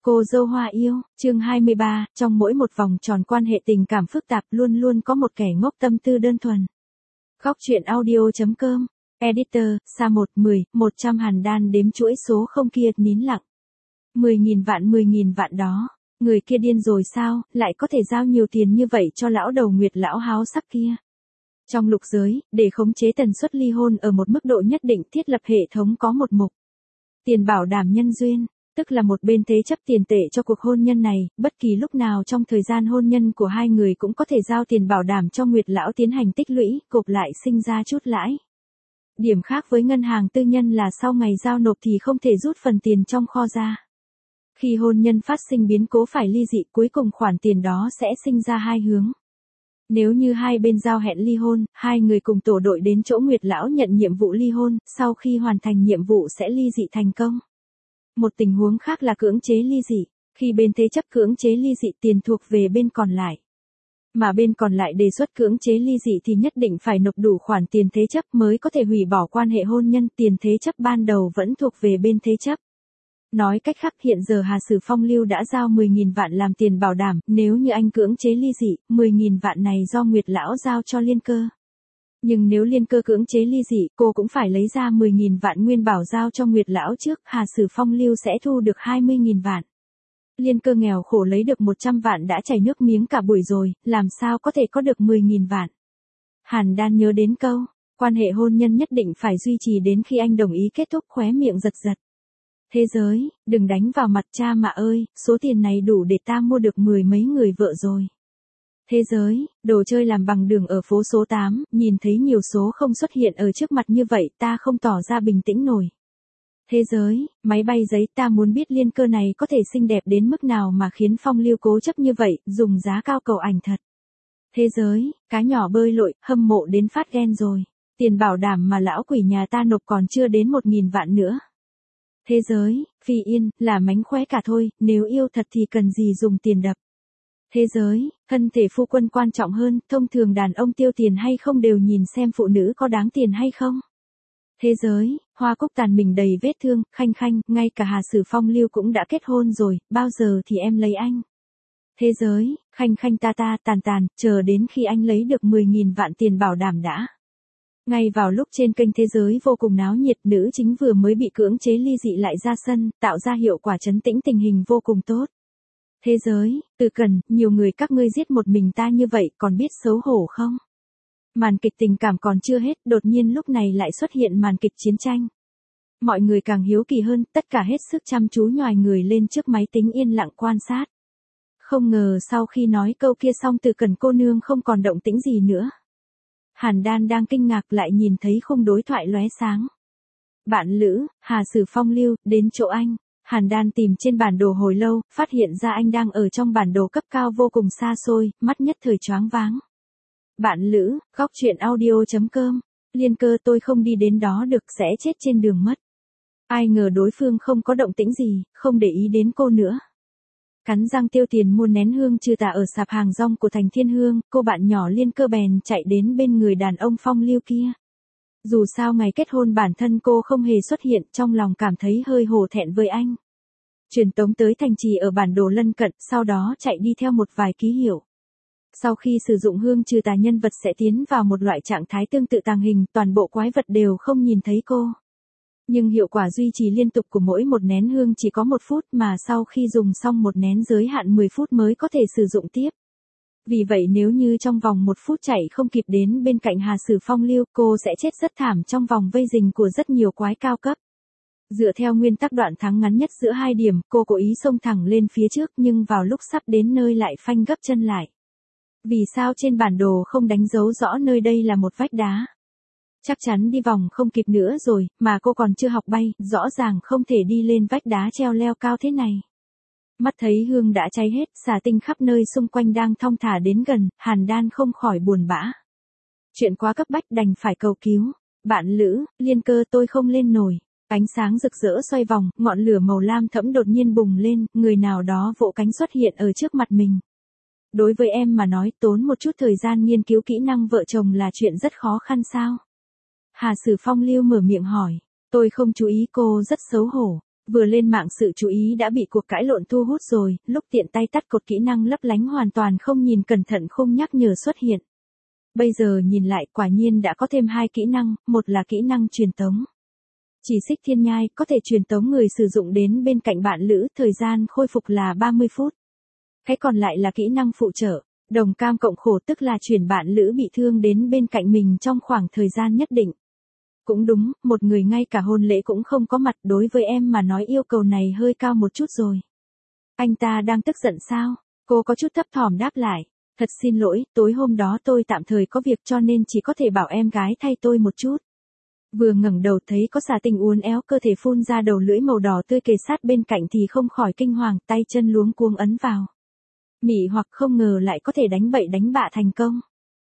Cô dâu Hoa yêu, chương 23, trong mỗi một vòng tròn quan hệ tình cảm phức tạp luôn luôn có một kẻ ngốc tâm tư đơn thuần. Góc truyện audio.com, Editor, Sa 100 Hàn Đan đếm chuỗi số không kia, nín lặng. 10.000 vạn đó, người kia điên rồi sao, lại có thể giao nhiều tiền như vậy cho lão đầu Nguyệt lão háo sắc kia. Trong lục giới, để khống chế tần suất ly hôn ở một mức độ nhất định thiết lập hệ thống có một mục. Tiền bảo đảm nhân duyên. Tức là một bên thế chấp tiền tệ cho cuộc hôn nhân này, bất kỳ lúc nào trong thời gian hôn nhân của hai người cũng có thể giao tiền bảo đảm cho Nguyệt lão tiến hành tích lũy, gộp lại sinh ra chút lãi. Điểm khác với ngân hàng tư nhân là sau ngày giao nộp thì không thể rút phần tiền trong kho ra. Khi hôn nhân phát sinh biến cố phải ly dị, cuối cùng khoản tiền đó sẽ sinh ra hai hướng. Nếu như hai bên giao hẹn ly hôn, hai người cùng tổ đội đến chỗ Nguyệt lão nhận nhiệm vụ ly hôn, sau khi hoàn thành nhiệm vụ sẽ ly dị thành công. Một tình huống khác là cưỡng chế ly dị, khi bên thế chấp cưỡng chế ly dị tiền thuộc về bên còn lại. Mà bên còn lại đề xuất cưỡng chế ly dị thì nhất định phải nộp đủ khoản tiền thế chấp mới có thể hủy bỏ quan hệ hôn nhân, tiền thế chấp ban đầu vẫn thuộc về bên thế chấp. Nói cách khác, hiện giờ Hà Sử Phong Lưu đã giao 10.000 vạn làm tiền bảo đảm, nếu như anh cưỡng chế ly dị, 10.000 vạn này do Nguyệt lão giao cho Liên Cơ. Nhưng nếu Liên Cơ cưỡng chế ly dị, cô cũng phải lấy ra 10.000 vạn nguyên bảo giao cho Nguyệt lão trước, Hà Sử Phong Lưu sẽ thu được 20.000 vạn. Liên Cơ nghèo khổ lấy được 100 vạn đã chảy nước miếng cả buổi rồi, làm sao có thể có được 10.000 vạn. Hàn Đan nhớ đến câu, quan hệ hôn nhân nhất định phải duy trì đến khi anh đồng ý kết thúc, khóe miệng giật giật. Thế giới, đừng đánh vào mặt cha mà ơi, số tiền này đủ để ta mua được 10 mấy người vợ rồi. Thế giới, đồ chơi làm bằng đường ở phố số 8, nhìn thấy nhiều số không xuất hiện ở trước mặt như vậy ta không tỏ ra bình tĩnh nổi. Thế giới, máy bay giấy, ta muốn biết Liên Cơ này có thể xinh đẹp đến mức nào mà khiến Phong Lưu cố chấp như vậy, dùng giá cao cầu ảnh thật. Thế giới, cá nhỏ bơi lội, hâm mộ đến phát ghen rồi. Tiền bảo đảm mà lão quỷ nhà ta nộp còn chưa đến 1.000 vạn nữa. Thế giới, Phi Yên, là mánh khóe cả thôi, nếu yêu thật thì cần gì dùng tiền đập. Thế giới, thân thể phu quân quan trọng hơn, thông thường đàn ông tiêu tiền hay không đều nhìn xem phụ nữ có đáng tiền hay không. Thế giới, Hoa Cúc tàn mình đầy vết thương, Khanh Khanh, ngay cả Hà Sử Phong Lưu cũng đã kết hôn rồi, bao giờ thì em lấy anh. Thế giới, Khanh Khanh ta tàn, chờ đến khi anh lấy được 10.000 vạn tiền bảo đảm đã. Ngay vào lúc trên kênh Thế Giới vô cùng náo nhiệt, nữ chính vừa mới bị cưỡng chế ly dị lại ra sân, tạo ra hiệu quả trấn tĩnh tình hình vô cùng tốt. Thế giới, Từ Cần, nhiều người các ngươi giết một mình ta như vậy còn biết xấu hổ không? Màn kịch tình cảm còn chưa hết, đột nhiên lúc này lại xuất hiện màn kịch chiến tranh. Mọi người càng hiếu kỳ hơn, tất cả hết sức chăm chú nhòi người lên trước máy tính yên lặng quan sát. Không ngờ sau khi nói câu kia xong Từ Cần cô nương không còn động tĩnh gì nữa. Hàn Đan đang kinh ngạc lại nhìn thấy khung đối thoại lóe sáng. Bạn Lữ, Hà Sử Phong Lưu, đến chỗ anh. Hàn Đan tìm trên bản đồ hồi lâu, phát hiện ra anh đang ở trong bản đồ cấp cao vô cùng xa xôi, mắt nhất thời choáng váng. Bạn Lữ, góc truyện audio.com, Liên Cơ tôi không đi đến đó được, sẽ chết trên đường mất. Ai ngờ đối phương không có động tĩnh gì, không để ý đến cô nữa. Cắn răng tiêu tiền mua nén hương trừ tà ở sạp hàng rong của Thành Thiên Hương, cô bạn nhỏ Liên Cơ bèn chạy đến bên người đàn ông Phong Lưu kia. Dù sao ngày kết hôn bản thân cô không hề xuất hiện, trong lòng cảm thấy hơi hổ thẹn với anh. Truyền tống tới thành trì ở bản đồ lân cận, sau đó chạy đi theo một vài ký hiệu. Sau khi sử dụng hương trừ tà, nhân vật sẽ tiến vào một loại trạng thái tương tự tàng hình, toàn bộ quái vật đều không nhìn thấy cô. Nhưng hiệu quả duy trì liên tục của mỗi một nén hương chỉ có 1 phút, mà sau khi dùng xong một nén giới hạn 10 phút mới có thể sử dụng tiếp. Vì vậy nếu như trong vòng 1 phút chạy không kịp đến bên cạnh Hà Sử Phong Lưu, cô sẽ chết rất thảm trong vòng vây rình của rất nhiều quái cao cấp. Dựa theo nguyên tắc đoạn thắng ngắn nhất giữa 2 điểm, cô cố ý xông thẳng lên phía trước nhưng vào lúc sắp đến nơi lại phanh gấp chân lại. Vì sao trên bản đồ không đánh dấu rõ nơi đây là một vách đá? Chắc chắn đi vòng không kịp nữa rồi, mà cô còn chưa học bay, rõ ràng không thể đi lên vách đá treo leo cao thế này. Mắt thấy hương đã cháy hết, xà tinh khắp nơi xung quanh đang thong thả đến gần, Hàn Đan không khỏi buồn bã. Chuyện quá cấp bách đành phải cầu cứu. Bạn Lữ, Liên Cơ tôi không lên nổi. Ánh sáng rực rỡ xoay vòng, ngọn lửa màu lam thẫm đột nhiên bùng lên, người nào đó vỗ cánh xuất hiện ở trước mặt mình. Đối với em mà nói, tốn một chút thời gian nghiên cứu kỹ năng vợ chồng là chuyện rất khó khăn sao? Hà Sử Phong Lưu mở miệng hỏi. Tôi không chú ý, cô rất xấu hổ. Vừa lên mạng sự chú ý đã bị cuộc cãi lộn thu hút rồi, lúc tiện tay tắt cột kỹ năng lấp lánh hoàn toàn không nhìn cẩn thận khung nhắc nhở xuất hiện. Bây giờ nhìn lại quả nhiên đã có thêm 2 kỹ năng, một là kỹ năng truyền tống. Chỉ xích thiên nhai có thể truyền tống người sử dụng đến bên cạnh bạn lữ, thời gian khôi phục là 30 phút. Cái còn lại là kỹ năng phụ trợ, đồng cam cộng khổ, tức là chuyển bạn lữ bị thương đến bên cạnh mình trong khoảng thời gian nhất định. Cũng đúng, một người ngay cả hôn lễ cũng không có mặt, đối với em mà nói yêu cầu này hơi cao một chút rồi. Anh ta đang tức giận sao? Cô có chút thấp thỏm đáp lại. Thật xin lỗi, tối hôm đó tôi tạm thời có việc cho nên chỉ có thể bảo em gái thay tôi một chút. Vừa ngẩng đầu thấy có xà tình uốn éo cơ thể phun ra đầu lưỡi màu đỏ tươi kề sát bên cạnh thì không khỏi kinh hoàng, tay chân luống cuống ấn vào. Mị hoặc không ngờ lại có thể đánh bậy đánh bạ thành công.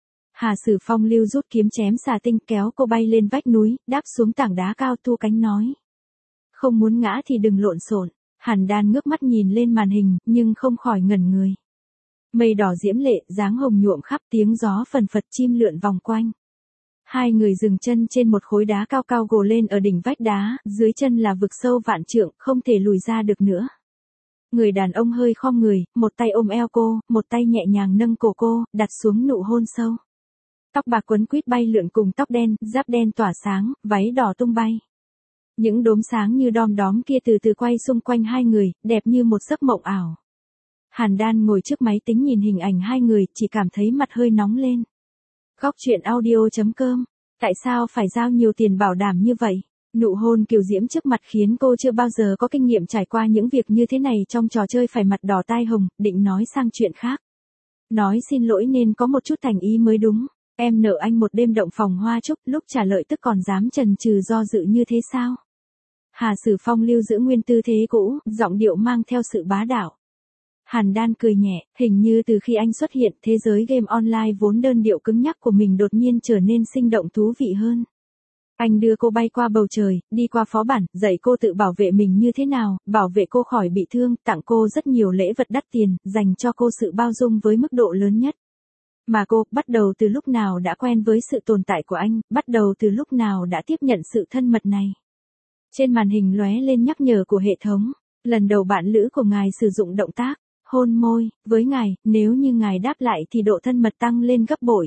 Hà Sử Phong lưu rút kiếm chém xà tinh, kéo cô bay lên vách núi, đáp xuống tảng đá cao, thu cánh nói. Không muốn ngã thì đừng lộn xộn. Hàn Đan ngước mắt nhìn lên màn hình, nhưng không khỏi ngẩn người. Mây đỏ diễm lệ, dáng hồng nhuộm khắp, tiếng gió phần phật, chim lượn vòng quanh. Hai người dừng chân trên một khối đá cao cao gồ lên ở đỉnh vách đá, dưới chân là vực sâu vạn trượng, không thể lùi ra được nữa. Người đàn ông hơi khom người, một tay ôm eo cô, một tay nhẹ nhàng nâng cổ cô, đặt xuống nụ hôn sâu. Tóc bạc quấn quýt bay lượn cùng tóc đen, giáp đen tỏa sáng, váy đỏ tung bay. Những đốm sáng như đom đóm kia từ từ quay xung quanh hai người, đẹp như một giấc mộng ảo. Hàn Đan ngồi trước máy tính nhìn hình ảnh hai người, chỉ cảm thấy mặt hơi nóng lên. Góc truyện audio.com. Tại sao phải giao nhiều tiền bảo đảm như vậy? Nụ hôn kiều diễm trước mặt khiến cô chưa bao giờ có kinh nghiệm trải qua những việc như thế này trong trò chơi, phải mặt đỏ tai hồng, định nói sang chuyện khác. Nói xin lỗi nên có một chút thành ý mới đúng. Em nợ anh một đêm động phòng hoa trúc, lúc trả lời tức còn dám chần chừ do dự như thế sao? Hà Sử Phong lưu giữ nguyên tư thế cũ, giọng điệu mang theo sự bá đạo. Hàn Đan cười nhẹ, hình như từ khi anh xuất hiện, thế giới game online vốn đơn điệu cứng nhắc của mình đột nhiên trở nên sinh động thú vị hơn. Anh đưa cô bay qua bầu trời, đi qua phó bản, dạy cô tự bảo vệ mình như thế nào, bảo vệ cô khỏi bị thương, tặng cô rất nhiều lễ vật đắt tiền, dành cho cô sự bao dung với mức độ lớn nhất. Mà cô, bắt đầu từ lúc nào đã quen với sự tồn tại của anh, bắt đầu từ lúc nào đã tiếp nhận sự thân mật này. Trên màn hình lóe lên nhắc nhở của hệ thống, lần đầu bạn lữ của ngài sử dụng động tác hôn môi với ngài, nếu như ngài đáp lại thì độ thân mật tăng lên gấp bội.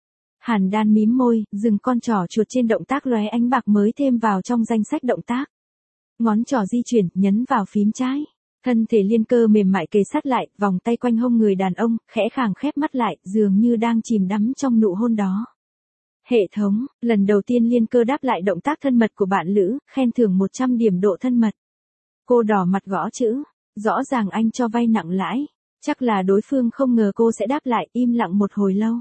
Hàn Đan mím môi, dừng con trỏ chuột trên động tác lóe ánh bạc mới thêm vào trong danh sách động tác. Ngón trỏ di chuyển, nhấn vào phím trái. Thân thể liên cơ mềm mại kề sát lại, vòng tay quanh hông người đàn ông, khẽ khàng khép mắt lại, dường như đang chìm đắm trong nụ hôn đó. Hệ thống, lần đầu tiên liên cơ đáp lại động tác thân mật của bạn lữ, khen thưởng 100 điểm độ thân mật. Cô đỏ mặt gõ chữ. Rõ ràng anh cho vay nặng lãi. Chắc là đối phương không ngờ cô sẽ đáp lại, im lặng một hồi lâu.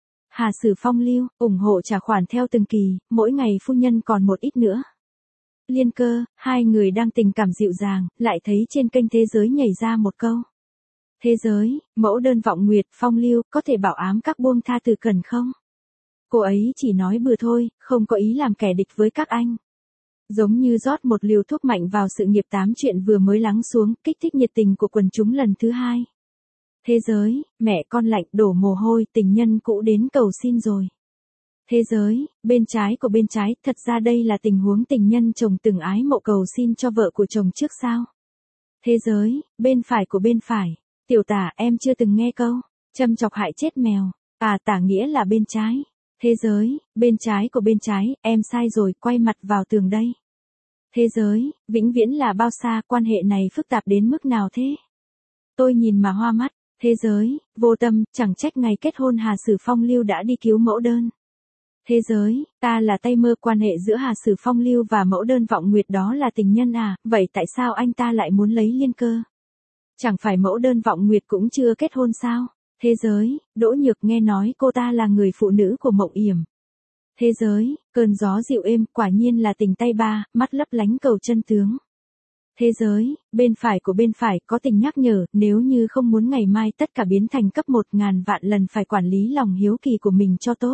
Hà Sử Phong lưu, ủng hộ trả khoản theo từng kỳ, mỗi ngày phu nhân còn một ít nữa. Liên cơ, hai người đang tình cảm dịu dàng, lại thấy trên kênh Thế Giới nhảy ra một câu. Thế giới, mẫu đơn Vọng Nguyệt, Phong lưu, có thể bảo ám các buông tha từ cần không? Cô ấy chỉ nói bừa thôi, không có ý làm kẻ địch với các anh. Giống như rót một liều thuốc mạnh vào sự nghiệp tám chuyện vừa mới lắng xuống, kích thích nhiệt tình của quần chúng lần thứ hai. Thế giới, mẹ con lạnh, đổ mồ hôi, tình nhân cũ đến cầu xin rồi. Thế giới, bên trái của bên trái, thật ra đây là tình huống tình nhân chồng từng ái mộ cầu xin cho vợ của chồng trước sao. Thế giới, bên phải của bên phải, tiểu tả em chưa từng nghe câu, châm chọc hại chết mèo, tả nghĩa là bên trái. Thế giới, bên trái của bên trái, em sai rồi, quay mặt vào tường đây. Thế giới, vĩnh viễn là bao xa, quan hệ này phức tạp đến mức nào thế? Tôi nhìn mà hoa mắt. Thế giới, vô tâm, chẳng trách ngày kết hôn Hà Sử Phong lưu đã đi cứu mẫu đơn. Thế giới, ta là tay mơ, quan hệ giữa Hà Sử Phong lưu và mẫu đơn Vọng Nguyệt đó là tình nhân à, vậy tại sao anh ta lại muốn lấy liên cơ? Chẳng phải mẫu đơn Vọng Nguyệt cũng chưa kết hôn sao? Thế giới, Đỗ Nhược nghe nói cô ta là người phụ nữ của Mộng Yểm. Thế giới, cơn gió dịu êm, quả nhiên là tình tay ba, mắt lấp lánh cầu chân tướng. Thế giới, bên phải của bên phải có tình nhắc nhở, nếu như không muốn ngày mai tất cả biến thành cấp 1000 vạn lần phải quản lý lòng hiếu kỳ của mình cho tốt.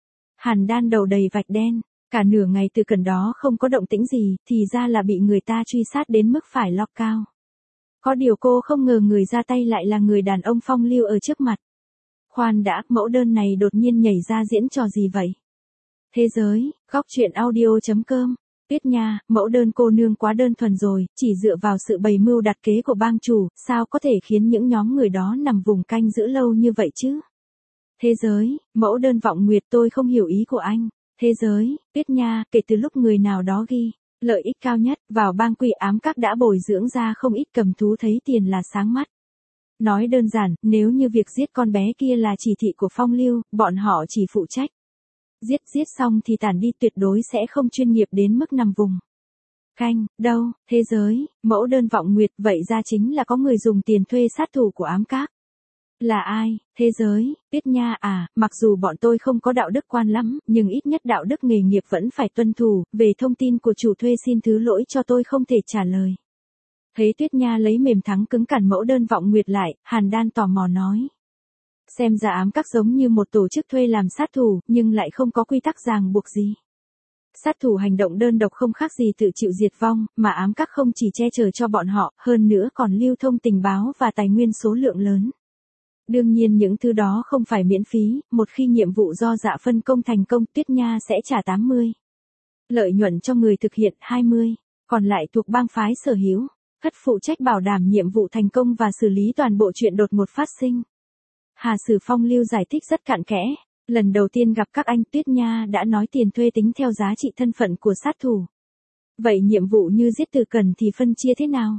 Hàn Đan đầu đầy vạch đen, cả nửa ngày từ cần đó không có động tĩnh gì, thì ra là bị người ta truy sát đến mức phải lock cao. Có điều cô không ngờ người ra tay lại là người đàn ông phong lưu ở trước mặt. Khoan đã, mẫu đơn này đột nhiên nhảy ra diễn trò gì vậy? Thế giới, góc truyện audio.com Tuyết Nha, mẫu đơn cô nương quá đơn thuần rồi, chỉ dựa vào sự bày mưu đặt kế của bang chủ, sao có thể khiến những nhóm người đó nằm vùng canh giữ lâu như vậy chứ? Thế giới, mẫu đơn Vọng Nguyệt, tôi không hiểu ý của anh. Thế giới, Tuyết Nha, kể từ lúc người nào đó ghi lợi ích cao nhất vào bang Quỷ Ám Các đã bồi dưỡng ra không ít cầm thú thấy tiền là sáng mắt. Nói đơn giản, nếu như việc giết con bé kia là chỉ thị của Phong Lưu, bọn họ chỉ phụ trách giết xong thì tản đi, tuyệt đối sẽ không chuyên nghiệp đến mức nằm vùng canh đâu. Thế giới, mẫu đơn Vọng Nguyệt, vậy ra chính là có người dùng tiền thuê sát thủ của Ám Các. Là ai? Thế giới, Tuyết Nha à, mặc dù bọn tôi không có đạo đức quan lắm, nhưng ít nhất đạo đức nghề nghiệp vẫn phải tuân thủ, về thông tin của chủ thuê xin thứ lỗi cho tôi không thể trả lời. Thấy Tuyết Nha lấy mềm thắng cứng cản mẫu đơn Vọng Nguyệt lại, Hàn Đan tò mò nói. Xem ra Ám Các giống như một tổ chức thuê làm sát thủ, nhưng lại không có quy tắc ràng buộc gì. Sát thủ hành động đơn độc không khác gì tự chịu diệt vong, mà Ám Các không chỉ che chở cho bọn họ, hơn nữa còn lưu thông tình báo và tài nguyên số lượng lớn. Đương nhiên những thứ đó không phải miễn phí, một khi nhiệm vụ do Dạ phân công thành công, Tuyết Nha sẽ trả 80. Lợi nhuận cho người thực hiện 20, còn lại thuộc bang phái sở hữu. Hất phụ trách bảo đảm nhiệm vụ thành công và xử lý toàn bộ chuyện đột ngột phát sinh. Hà Sử Phong Lưu giải thích rất cặn kẽ. Lần đầu tiên gặp các anh, Tuyết Nha đã nói tiền thuê tính theo giá trị thân phận của sát thủ. Vậy nhiệm vụ như giết Từ Cần thì phân chia thế nào?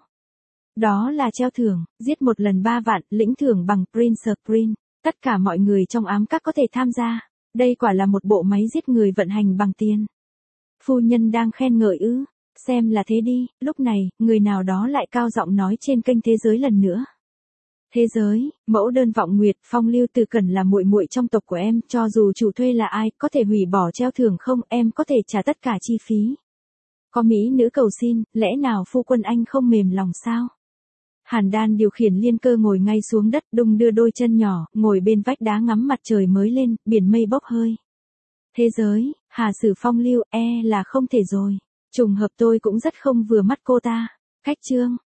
Đó là treo thưởng, giết một lần 3 vạn, lĩnh thưởng bằng Prince Prin. Tất cả mọi người trong Ám Các có thể tham gia. Đây quả là một bộ máy giết người vận hành bằng tiền. Phu nhân đang khen ngợi ư? Xem là thế đi. Lúc này, người nào đó lại cao giọng nói trên kênh Thế Giới lần nữa. Thế giới, mẫu đơn Vọng Nguyệt, Phong Lưu Từ Cần là muội muội trong tộc của em, cho dù chủ thuê là ai, có thể hủy bỏ treo thưởng không, em có thể trả tất cả chi phí. Có mỹ nữ cầu xin, lẽ nào phu quân anh không mềm lòng sao? Hàn Đan điều khiển liên cơ ngồi ngay xuống đất, đung đưa đôi chân nhỏ, ngồi bên vách đá ngắm mặt trời mới lên, biển mây bốc hơi. Thế giới, Hà Sử Phong Lưu, là không thể rồi. Trùng hợp tôi cũng rất không vừa mắt cô ta. Cách chương.